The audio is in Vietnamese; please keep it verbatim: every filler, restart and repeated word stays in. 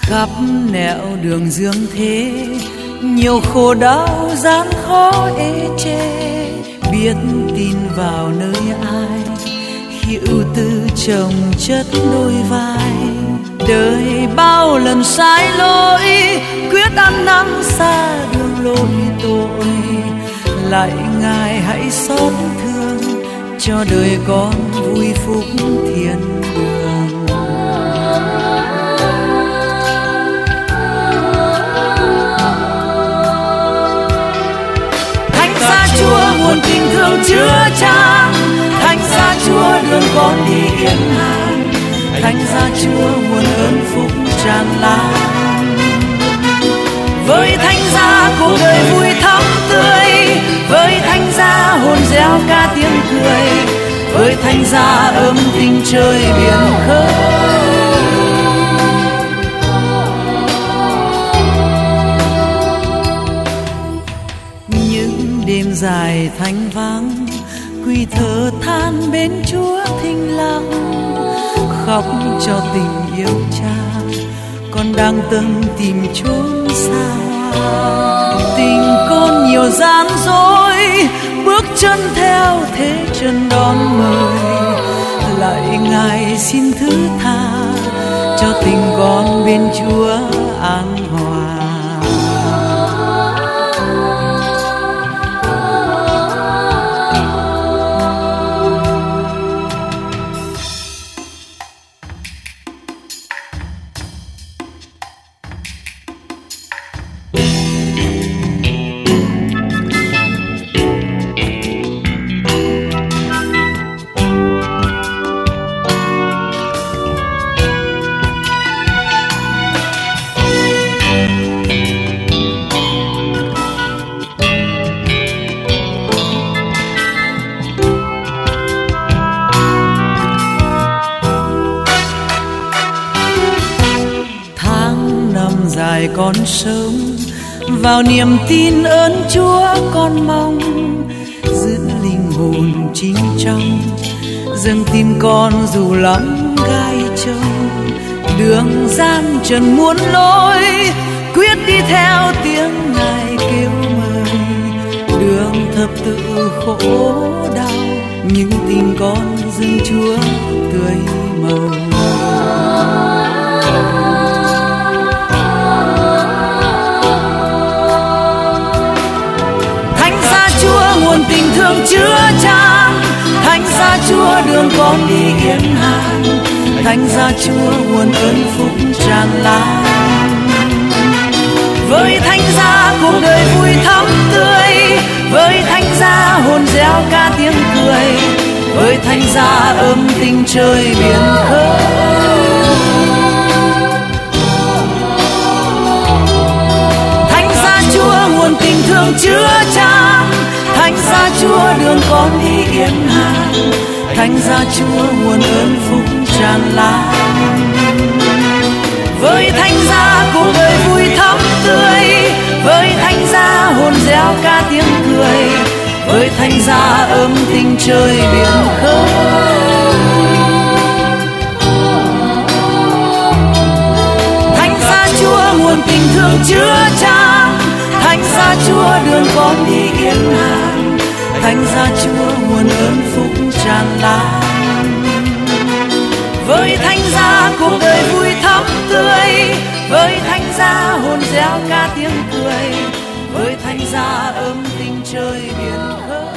khắp nẻo đường dương thế, nhiều khổ đau gian khó ê chê. Biết tin vào nơi ai khi ưu tư chồng chất đôi vai. Đời bao lần sai lỗi, quyết ăn năn xa đường lối tội. Lại Ngài hãy xót thương, cho đời con vui phúc thiên đường. Thánh giá Chúa nguồn tình thương chứa chan, thánh giá Chúa đường con đi yên an, thánh giá Chúa nguồn ơn phúc tràn lan. Với thánh giá cuộc đời vui thắm tươi, với thánh giá hồn reo ca tiếng cười, với thánh giá ấm tình trời biển khơi. Những đêm dài thanh vắng, quỳ thở than bên Chúa thinh lặng, khóc cho tình yêu cha, con đang tâm tìm chốn xa hoa. Tình con nhiều gian dối, bước chân theo thế chân đón mời. Lại Ngài xin thứ tha, cho tình con bên Chúa an hòa. Dài con sống vào niềm tin ơn Chúa, con mong giữ linh hồn chính trong, dâng tim con dù lắm gai trông. Đường gian trần muôn lối, quyết đi theo tiếng Ngài kêu mời. Đường thập tự khổ đau, nhưng tình con dâng Chúa tươi màu. Nguồn tình thương chứa chan, thánh giá Chúa đường con đi yên an, thánh giá Chúa nguồn ơn phúc tràn lan. Với thánh giá cuộc đời vui thắm tươi, với thánh giá hồn reo ca tiếng cười, với thánh giá ấm tình trời biển khơi. Thánh giá Chúa nguồn tình thương chứa chan, thánh giá Chúa đường con đi yên an, thánh giá Chúa nguồn ơn phúc tràn lan. Với thánh giá cuộc đời vui thắm tươi, với thánh giá hồn reo ca tiếng cười, với thánh giá ấm tình trời biển khơi. Thánh giá Chúa nguồn tình thương chứa chan, thánh giá Chúa đường con đi yên an, thánh giá Chúa nguồn ơn phúc tràn lan. Với thánh giá cuộc đời vui thắm tươi, với thánh giá hồn reo ca tiếng cười, với thánh giá ấm tình trời biển khơi.